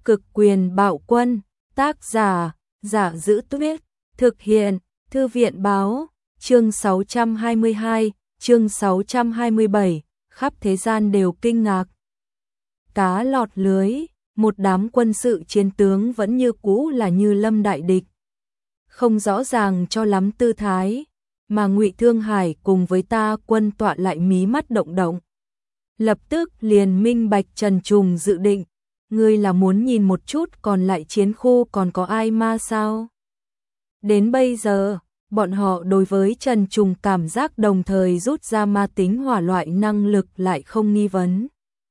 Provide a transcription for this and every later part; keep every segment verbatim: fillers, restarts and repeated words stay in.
Cực quyền bạo quân, tác giả, Giả Giữ Tuyết, thực hiện, Thư viện báo, chương sáu trăm hai mươi hai, chương sáu trăm hai mươi bảy, khắp thế gian đều kinh ngạc. Cá lọt lưới, một đám quân sự chiến tướng vẫn như cũ là như lâm đại địch. Không rõ ràng cho lắm tư thái, mà Ngụy Thương Hải cùng với ta quân tọa lại mí mắt động động. Lập tức liền minh bạch Trần Trùng dự định, ngươi là muốn nhìn một chút còn lại chiến khu còn có ai ma sao? Đến bây giờ, bọn họ đối với Trần Trùng cảm giác đồng thời rút ra ma tính hỏa loại năng lực lại không nghi vấn.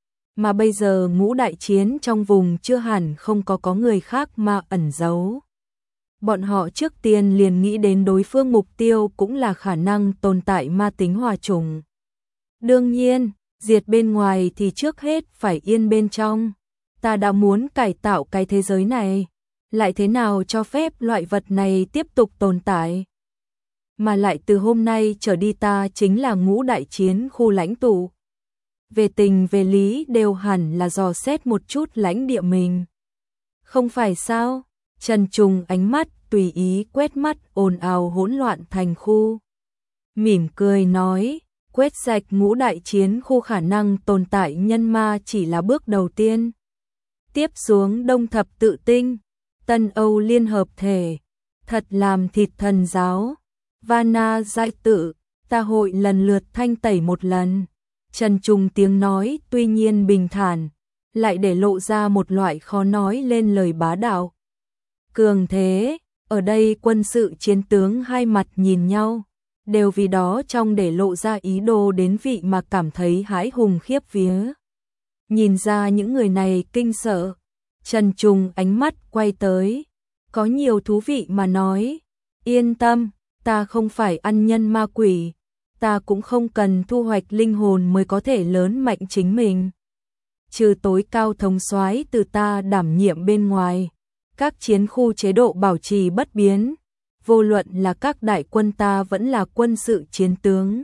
Mà bây giờ ngũ đại chiến trong vùng chưa hẳn không có có người khác mà ẩn giấu. Bọn họ trước tiên liền nghĩ đến đối phương mục tiêu cũng là khả năng tồn tại ma tính hỏa trùng. Đương nhiên, diệt bên ngoài thì trước hết phải yên bên trong. Ta đã muốn cải tạo cái thế giới này, lại thế nào cho phép loại vật này tiếp tục tồn tại? Mà lại từ hôm nay trở đi ta chính là ngũ đại chiến khu lãnh tụ. Về tình về lý đều hẳn là dò xét một chút lãnh địa mình. Không phải sao? Trần Trùng ánh mắt tùy ý quét mắt ồn ào hỗn loạn thành khu. Mỉm cười nói, quét sạch ngũ đại chiến khu khả năng tồn tại nhân ma chỉ là bước đầu tiên. Tiếp xuống Đông Thập Tự Tinh, Tân Âu Liên Hợp Thể, thật làm thịt thần giáo, Vana Giải Tự, ta hội lần lượt thanh tẩy một lần. Trần Trùng tiếng nói tuy nhiên bình thản, lại để lộ ra một loại khó nói lên lời bá đạo. Cường thế, ở đây quân sự chiến tướng hai mặt nhìn nhau, đều vì đó trong để lộ ra ý đồ đến vị mà cảm thấy hãi hùng khiếp vía. Nhìn ra những người này kinh sợ, Trần Trùng ánh mắt quay tới, có nhiều thú vị mà nói, yên tâm, ta không phải ăn nhân ma quỷ, ta cũng không cần thu hoạch linh hồn mới có thể lớn mạnh chính mình. Trừ tối cao thống soái từ ta đảm nhiệm bên ngoài, các chiến khu chế độ bảo trì bất biến, vô luận là các đại quân ta vẫn là quân sự chiến tướng.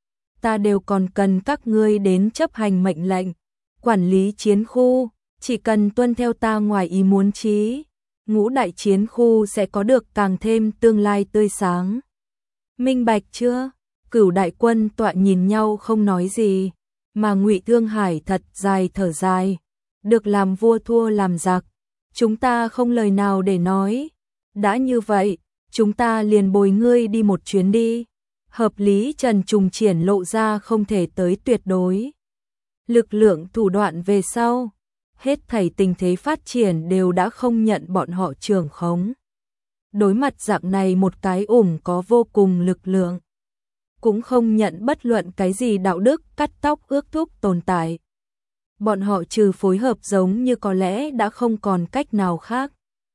Ta đều còn cần các ngươi đến chấp hành mệnh lệnh, quản lý chiến khu, chỉ cần tuân theo ta ngoài ý muốn chí, ngũ đại chiến khu sẽ có được càng thêm tương lai tươi sáng. Minh bạch chưa? Cửu đại quân tọa nhìn nhau không nói gì, mà Ngụy Thương Hải thật dài thở dài, được làm vua thua làm giặc, chúng ta không lời nào để nói, đã như vậy, chúng ta liền bồi ngươi đi một chuyến đi. Hợp lý Trần Trùng triển lộ ra không thể tới tuyệt đối. Lực lượng thủ đoạn về sau, hết thảy tình thế phát triển đều đã không nhận bọn họ trưởng khống. Đối mặt dạng này một cái ủng có vô cùng lực lượng, cũng không nhận bất luận cái gì đạo đức cắt tóc ước thúc tồn tại. Bọn họ trừ phối hợp giống như có lẽ đã không còn cách nào khác.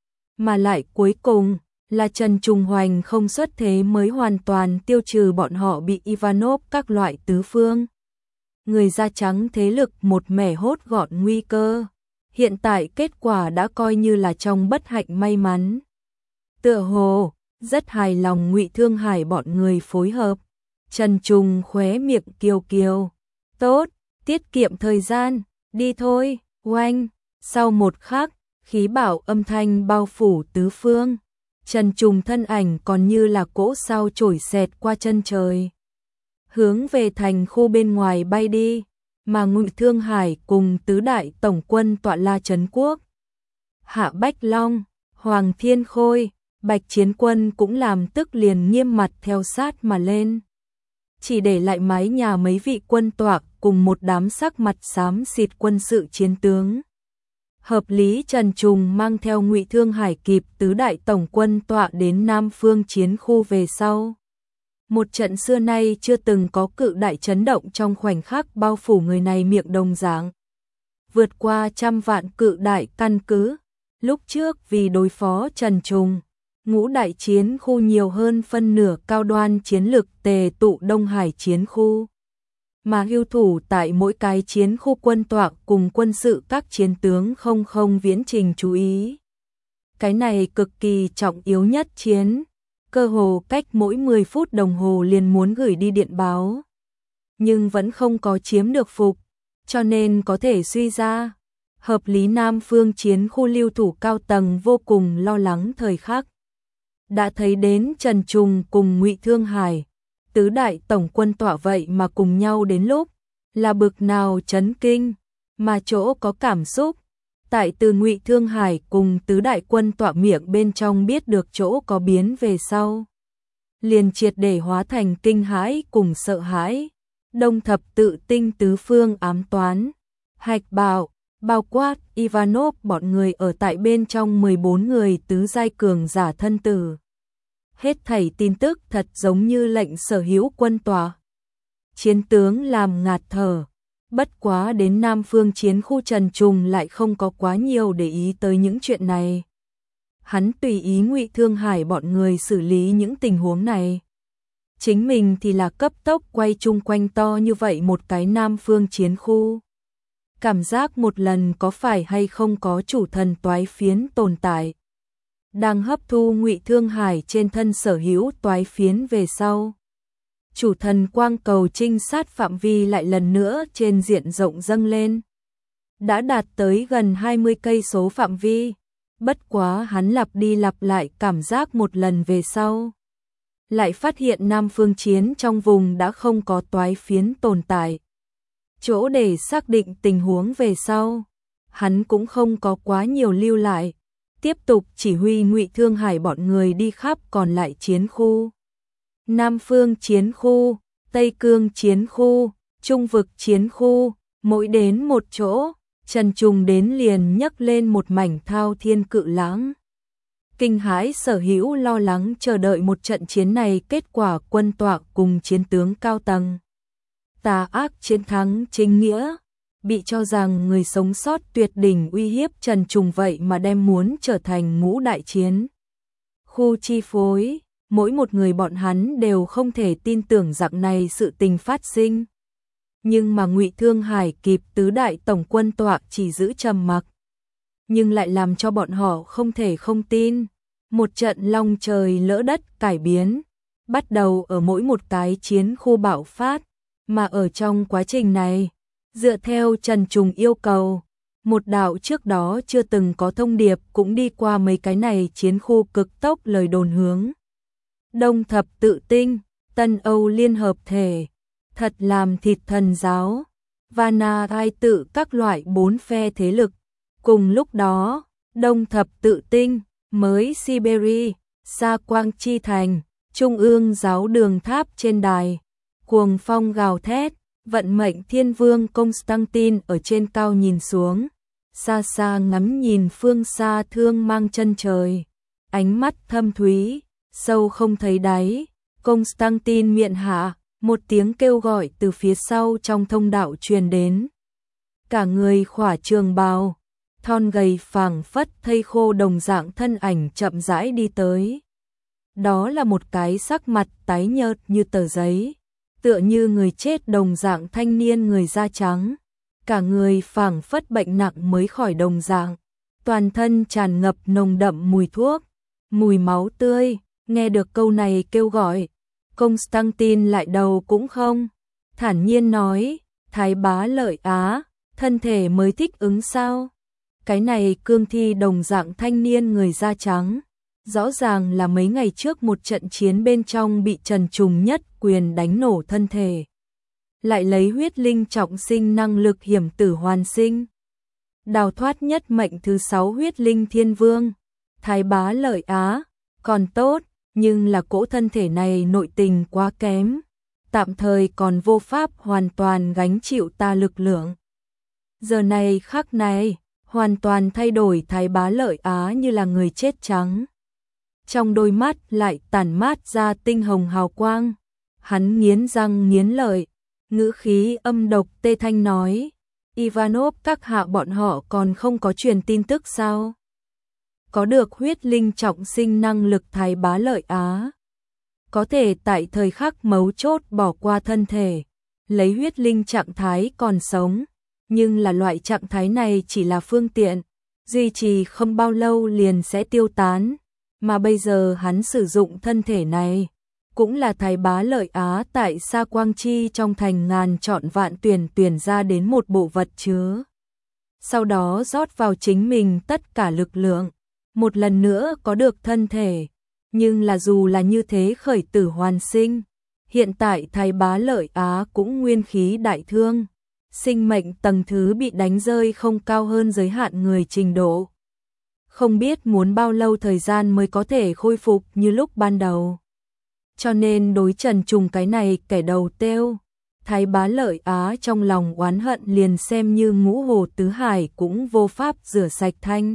Mà lại cuối cùng là Trần Trùng Hoành không xuất thế mới hoàn toàn tiêu trừ bọn họ bị Ivanov các loại tứ phương. Người da trắng thế lực một mẻ hốt gọn nguy cơ. Hiện tại kết quả đã coi như là trong bất hạnh may mắn. Tựa hồ, rất hài lòng Ngụy Thương Hải bọn người phối hợp. Trần Trùng khóe miệng kiều kiều. Tốt, tiết kiệm thời gian, đi thôi, oanh. Sau một khắc, khí bảo âm thanh bao phủ tứ phương. Trần Trùng thân ảnh còn như là cỗ sao trổi xẹt qua chân trời, hướng về thành khu bên ngoài bay đi, mà Ngụy Thương Hải cùng tứ đại tổng quân tọa la trấn quốc. Hạ Bách Long, Hoàng Thiên Khôi, Bạch Chiến Quân cũng làm tức liền nghiêm mặt theo sát mà lên. Chỉ để lại mái nhà mấy vị quân tọa cùng một đám sắc mặt xám xịt quân sự chiến tướng. Hợp lý Trần Trùng mang theo Ngụy Thương Hải kịp tứ đại tổng quân tọa đến Nam Phương chiến khu về sau. Một trận xưa nay chưa từng có cự đại chấn động trong khoảnh khắc bao phủ người này miệng đồng dạng. Vượt qua trăm vạn cự đại căn cứ, lúc trước vì đối phó Trần Trùng, ngũ đại chiến khu nhiều hơn phân nửa cao đoan chiến lực tề tụ Đông Hải chiến khu. Mà hưu thủ tại mỗi cái chiến khu quân tọa cùng quân sự các chiến tướng không không viễn trình chú ý. Cái này cực kỳ trọng yếu nhất chiến, cơ hồ cách mỗi mười phút đồng hồ liền muốn gửi đi điện báo. Nhưng vẫn không có chiếm được phục, cho nên có thể suy ra, Hợp lý Nam Phương chiến khu lưu thủ cao tầng vô cùng lo lắng thời khắc. Đã thấy đến Trần Trùng cùng Ngụy Thương Hải, tứ đại tổng quân tọa vậy mà cùng nhau đến lúc, là bực nào chấn kinh, mà chỗ có cảm xúc. Tại từ Ngụy Thương Hải cùng tứ đại quân tọa miệng bên trong biết được chỗ có biến về sau, liền triệt để hóa thành kinh hãi cùng sợ hãi. Đông Thập Tự Tinh tứ phương ám toán, Hạch Bảo, bao quát Ivanov bọn người ở tại bên trong mười bốn người tứ giai cường giả thân tử. Hết thảy tin tức thật giống như lệnh sở hữu quân tòa. Chiến tướng làm ngạt thở. Bất quá đến Nam Phương chiến khu Trần Trùng lại không có quá nhiều để ý tới những chuyện này. Hắn tùy ý Ngụy Thương Hải bọn người xử lý những tình huống này. Chính mình thì là cấp tốc quay chung quanh to như vậy một cái Nam Phương chiến khu. Cảm giác một lần có phải hay không có chủ thần toái phiến tồn tại. Đang hấp thu Ngụy Thương Hải trên thân sở hữu toái phiến về sau. Chủ thần quang cầu trinh sát phạm vi lại lần nữa trên diện rộng dâng lên. Đã đạt tới gần hai mươi cây số phạm vi. Bất quá hắn lặp đi lặp lại cảm giác một lần về sau. Lại phát hiện Nam Phương chiến trong vùng đã không có toái phiến tồn tại. Chỗ để xác định tình huống về sau, hắn cũng không có quá nhiều lưu lại, tiếp tục chỉ huy Ngụy Thương Hải bọn người đi khắp còn lại chiến khu. Nam Phương chiến khu, Tây Cương chiến khu, Trung vực chiến khu, mỗi đến một chỗ, Trần Trùng đến liền nhấc lên một mảnh thao thiên cự lãng. Kinh hãi sở hữu lo lắng chờ đợi một trận chiến này kết quả quân tọa cùng chiến tướng cao tầng. Tà ác chiến thắng chính nghĩa, bị cho rằng người sống sót tuyệt đỉnh uy hiếp Trần Trùng vậy mà đem muốn trở thành ngũ đại chiến khu chi phối, mỗi một người bọn hắn đều không thể tin tưởng dạng này sự tình phát sinh. Nhưng mà Ngụy Thương Hải kịp tứ đại tổng quân tọa chỉ giữ trầm mặc, nhưng lại làm cho bọn họ không thể không tin. Một trận long trời lỡ đất cải biến, bắt đầu ở mỗi một cái chiến khu bạo phát. Mà ở trong quá trình này, dựa theo Trần Trùng yêu cầu, một đạo trước đó chưa từng có thông điệp cũng đi qua mấy cái này chiến khu cực tốc lời đồn hướng. Đông Thập Tự Tinh, Tân Âu Liên Hợp Thể, thật làm thịt thần giáo, Vana Rai tự các loại bốn phe thế lực. Cùng lúc đó, Đông Thập Tự Tinh, mới Siberia, Sa Quang Chi Thành, Trung ương giáo đường tháp trên đài. Cuồng phong gào thét, vận mệnh thiên vương Constantine ở trên cao nhìn xuống, xa xa ngắm nhìn phương xa thương mang chân trời, ánh mắt thâm thúy, sâu không thấy đáy. Constantine miệng hạ, một tiếng kêu gọi từ phía sau trong thông đạo truyền đến. Cả người khỏa trường bào, thon gầy phảng phất thây khô đồng dạng thân ảnh chậm rãi đi tới. Đó là một cái sắc mặt tái nhợt như tờ giấy, tựa như người chết đồng dạng thanh niên người da trắng, cả người phảng phất bệnh nặng mới khỏi đồng dạng, toàn thân tràn ngập nồng đậm mùi thuốc, mùi máu tươi. Nghe được câu này kêu gọi, Constantine lại đầu cũng không, thản nhiên nói, Thái bá Lợi Á, thân thể mới thích ứng sao? Cái này cương thi đồng dạng thanh niên người da trắng, rõ ràng là mấy ngày trước một trận chiến bên trong bị Trần Trùng nhất quyền đánh nổ thân thể. Lại lấy huyết linh trọng sinh năng lực hiểm tử hoàn sinh. Đào thoát nhất mệnh thứ sáu huyết linh thiên vương. Thái bá Lợi Á, còn tốt, nhưng là cỗ thân thể này nội tình quá kém. Tạm thời còn vô pháp hoàn toàn gánh chịu ta lực lượng. Giờ này khắc này, hoàn toàn thay đổi Thái bá Lợi Á như là người chết trắng. Trong đôi mắt lại tản mát ra tinh hồng hào quang. Hắn nghiến răng nghiến lợi, ngữ khí âm độc tê thanh nói, Ivanov các hạ bọn họ còn không có truyền tin tức sao? Có được huyết linh trọng sinh năng lực Thái bá Lợi Á, có thể tại thời khắc mấu chốt bỏ qua thân thể, lấy huyết linh trạng thái còn sống, nhưng là loại trạng thái này chỉ là phương tiện, duy trì không bao lâu liền sẽ tiêu tán, mà bây giờ hắn sử dụng thân thể này, cũng là Thái bá Lợi Á tại Sa Quang Chi trong thành ngàn chọn vạn tuyển tuyển ra đến một bộ vật chứa sau đó rót vào chính mình tất cả lực lượng, một lần nữa có được thân thể. Nhưng là dù là như thế khởi tử hoàn sinh, hiện tại Thái Bá Lợi Á cũng nguyên khí đại thương, sinh mệnh tầng thứ bị đánh rơi không cao hơn giới hạn người trình độ. Không biết muốn bao lâu thời gian mới có thể khôi phục như lúc ban đầu. Cho nên đối Trần Trùng cái này kẻ đầu têu, Thái Bá Lợi Á trong lòng oán hận liền xem như ngũ hồ tứ hải cũng vô pháp rửa sạch thanh.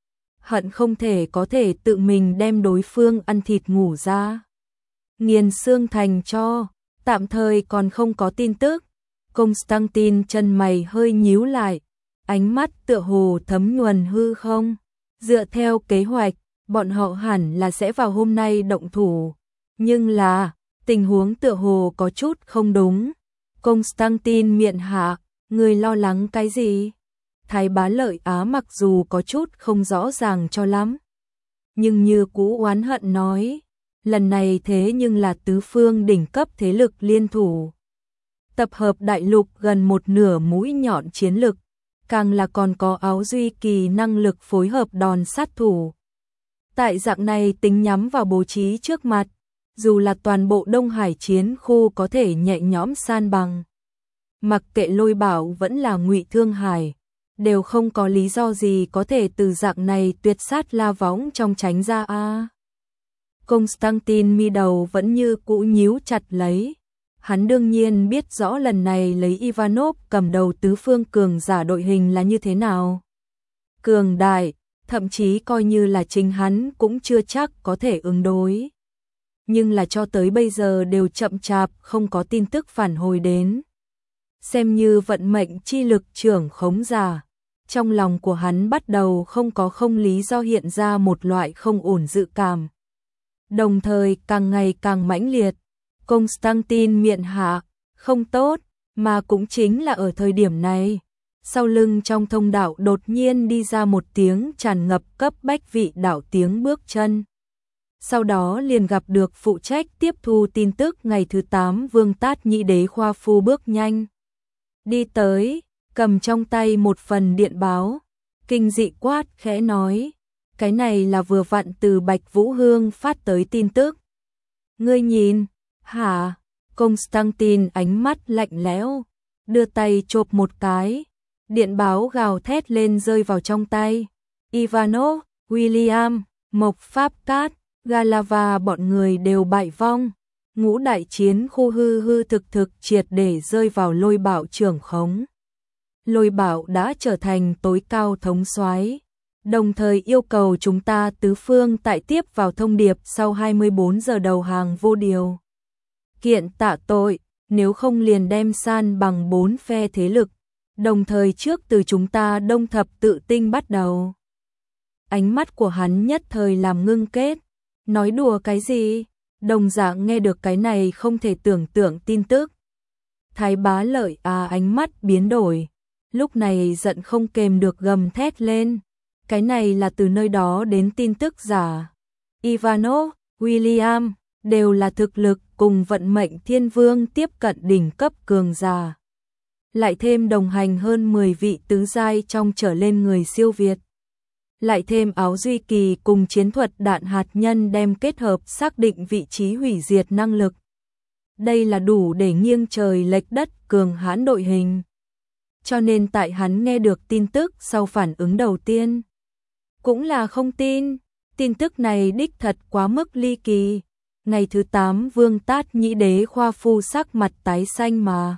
Hận không thể có thể tự mình đem đối phương ăn thịt ngủ ra. Nghiền xương thành cho, tạm thời còn không có tin tức. Constantine chân mày hơi nhíu lại, ánh mắt tựa hồ thấm nhuần hư không. Dựa theo kế hoạch, bọn họ hẳn là sẽ vào hôm nay động thủ. Nhưng là, tình huống tựa hồ có chút không đúng. Constantine miệng hạ, người lo lắng cái gì? Thái Bá Lợi Á mặc dù có chút không rõ ràng cho lắm, nhưng như cũ oán hận nói, lần này thế nhưng là tứ phương đỉnh cấp thế lực liên thủ. Tập hợp đại lục gần một nửa mũi nhọn chiến lực, càng là còn có áo duy kỳ năng lực phối hợp đòn sát thủ. Tại dạng này tính nhắm vào bố trí trước mặt, dù là toàn bộ Đông Hải chiến khu có thể nhẹ nhõm san bằng. Mặc kệ Lôi Bảo vẫn là Ngụy Thương Hải, đều không có lý do gì có thể từ dạng này tuyệt sát la võng trong tránh ra a. À. Constantine mi đầu vẫn như cũ nhíu chặt lấy. Hắn đương nhiên biết rõ lần này lấy Ivanov cầm đầu tứ phương cường giả đội hình là như thế nào. Cường đại, thậm chí coi như là chính hắn cũng chưa chắc có thể ứng đối. Nhưng là cho tới bây giờ đều chậm chạp không có tin tức phản hồi đến. Xem như vận mệnh chi lực trưởng khống giả, trong lòng của hắn bắt đầu không có không lý do hiện ra một loại không ổn dự cảm. Đồng thời càng ngày càng mãnh liệt, Constantine miệng hạ, không tốt, mà cũng chính là ở thời điểm này. Sau lưng trong thông đạo đột nhiên đi ra một tiếng tràn ngập cấp bách vị đạo tiếng bước chân. Sau đó liền gặp được phụ trách tiếp thu tin tức ngày thứ tám Vương Tát Nhĩ Đế Khoa Phu bước nhanh. Đi tới, cầm trong tay một phần điện báo, kinh dị quát khẽ nói, cái này là vừa vặn từ Bạch Vũ Hương phát tới tin tức. Ngươi nhìn, hả? Constantine ánh mắt lạnh lẽo, đưa tay chộp một cái, điện báo gào thét lên rơi vào trong tay. Ivanov, William, Mộc Pháp Cát, Galava bọn người đều bại vong. Ngũ đại chiến khu hư hư thực thực triệt để rơi vào Lôi Bảo trưởng khống. Lôi Bảo đã trở thành tối cao thống soái, đồng thời yêu cầu chúng ta tứ phương tại tiếp vào thông điệp sau hai mươi bốn giờ đầu hàng vô điều kiện tạ tội, nếu không liền đem san bằng bốn phe thế lực, đồng thời trước từ chúng ta Đông Thập Tự Tinh bắt đầu. Ánh mắt của hắn nhất thời làm ngưng kết, nói đùa cái gì? Đồng dạng nghe được cái này không thể tưởng tượng tin tức. Thái Bá Lợi à ánh mắt biến đổi, lúc này giận không kềm được gầm thét lên. Cái này là từ nơi đó đến tin tức giả. Ivanov, William, đều là thực lực cùng vận mệnh thiên vương tiếp cận đỉnh cấp cường giả. Lại thêm đồng hành hơn mười vị tứ giai trong trở lên người siêu việt. Lại thêm áo duy kỳ cùng chiến thuật đạn hạt nhân đem kết hợp xác định vị trí hủy diệt năng lực. Đây là đủ để nghiêng trời lệch đất cường hãn đội hình. Cho nên tại hắn nghe được tin tức sau phản ứng đầu tiên, cũng là không tin, tin tức này đích thật quá mức ly kỳ. Ngày thứ tám Vương Tát Nhĩ Đế Khoa Phu sắc mặt tái xanh mà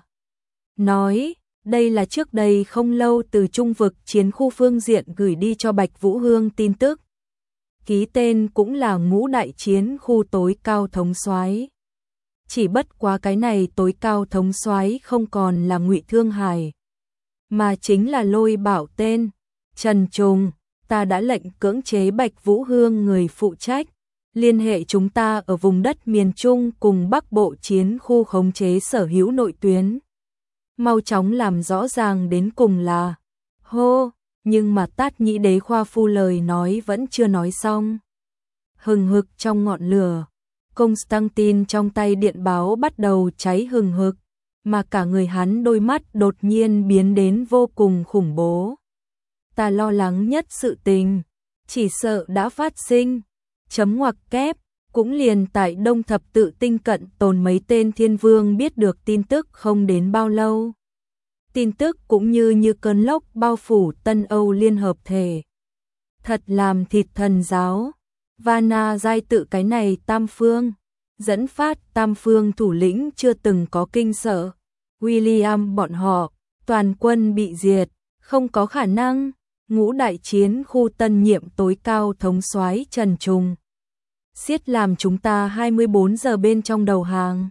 nói, đây là trước đây không lâu từ trung vực chiến khu phương diện gửi đi cho Bạch Vũ Hương tin tức. Ký tên cũng là ngũ đại chiến khu tối cao thống soái. Chỉ bất quá cái này tối cao thống soái không còn là Ngụy Thương Hải, mà chính là Lôi Bảo tên. Trần Trùng, ta đã lệnh cưỡng chế Bạch Vũ Hương người phụ trách, liên hệ chúng ta ở vùng đất miền Trung cùng Bắc Bộ chiến khu khống chế sở hữu nội tuyến. Mau chóng làm rõ ràng đến cùng là hô, nhưng mà Tát Nhĩ Đế Khoa Phu lời nói vẫn chưa nói xong. Hừng hực trong ngọn lửa, Constantine trong tay điện báo bắt đầu cháy hừng hực, mà cả người hắn đôi mắt đột nhiên biến đến vô cùng khủng bố. ta lo lắng nhất sự tình, chỉ sợ đã phát sinh. Chấm ngoặc kép, cũng liền tại Đông Thập Tự Tinh cận tồn mấy tên thiên vương biết được tin tức không đến bao lâu. Tin tức cũng như như cơn lốc bao phủ Tân Âu Liên Hợp Thể. Thật làm thịt thần giáo. Vana giai tự cái này tam phương, dẫn phát tam phương thủ lĩnh chưa từng có kinh sợ. William bọn họ, toàn quân bị diệt, không có khả năng. Ngũ đại chiến khu tân nhiệm tối cao thống soái Trần Trùng. Siết làm chúng ta hai mươi bốn giờ bên trong đầu hàng.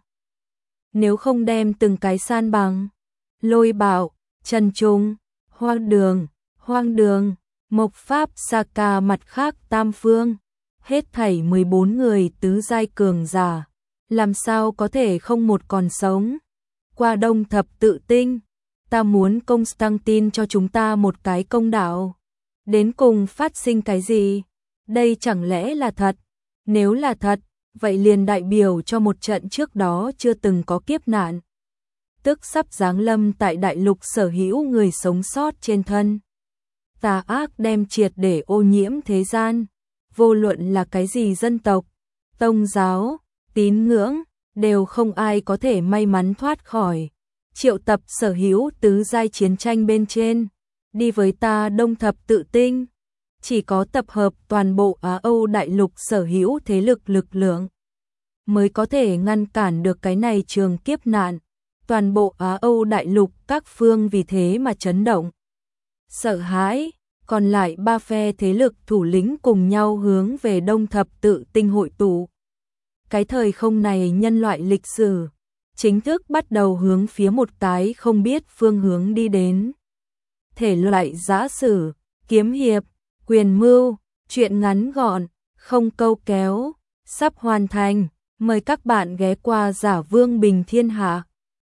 Nếu không đem từng cái san bằng. Lôi Bảo, Trần Trùng, Hoang Đường, Hoang Đường, Mộc Pháp Saka mặt khác tam phương. Hết thảy mười bốn người tứ giai cường giả. Làm sao có thể không một còn sống. Qua Đông Thập Tự Tinh, ta muốn Constantine cho chúng ta một cái công đạo. Đến cùng phát sinh cái gì? Đây chẳng lẽ là thật? Nếu là thật, vậy liền đại biểu cho một trận trước đó chưa từng có kiếp nạn. Tức sắp giáng lâm tại đại lục sở hữu người sống sót trên thân. Tà ác đem triệt để ô nhiễm thế gian. Vô luận là cái gì dân tộc, tôn giáo, tín ngưỡng, đều không ai có thể may mắn thoát khỏi. Triệu tập sở hữu tứ giai chiến tranh bên trên, đi với ta Đông Thập Tự Tinh. Chỉ có tập hợp toàn bộ Á Âu đại lục sở hữu thế lực lực lượng, mới có thể ngăn cản được cái này trường kiếp nạn. Toàn bộ Á Âu đại lục các phương vì thế mà chấn động. Sợ hãi, còn lại ba phe thế lực thủ lĩnh cùng nhau hướng về Đông Thập Tự Tinh hội tụ. Cái thời không này nhân loại lịch sử chính thức bắt đầu hướng phía một cái không biết phương hướng đi đến. Thể loại giã sử, kiếm hiệp, quyền mưu, truyện ngắn gọn, không câu kéo, sắp hoàn thành. Mời các bạn ghé qua Giả Vương Bình Thiên Hạ.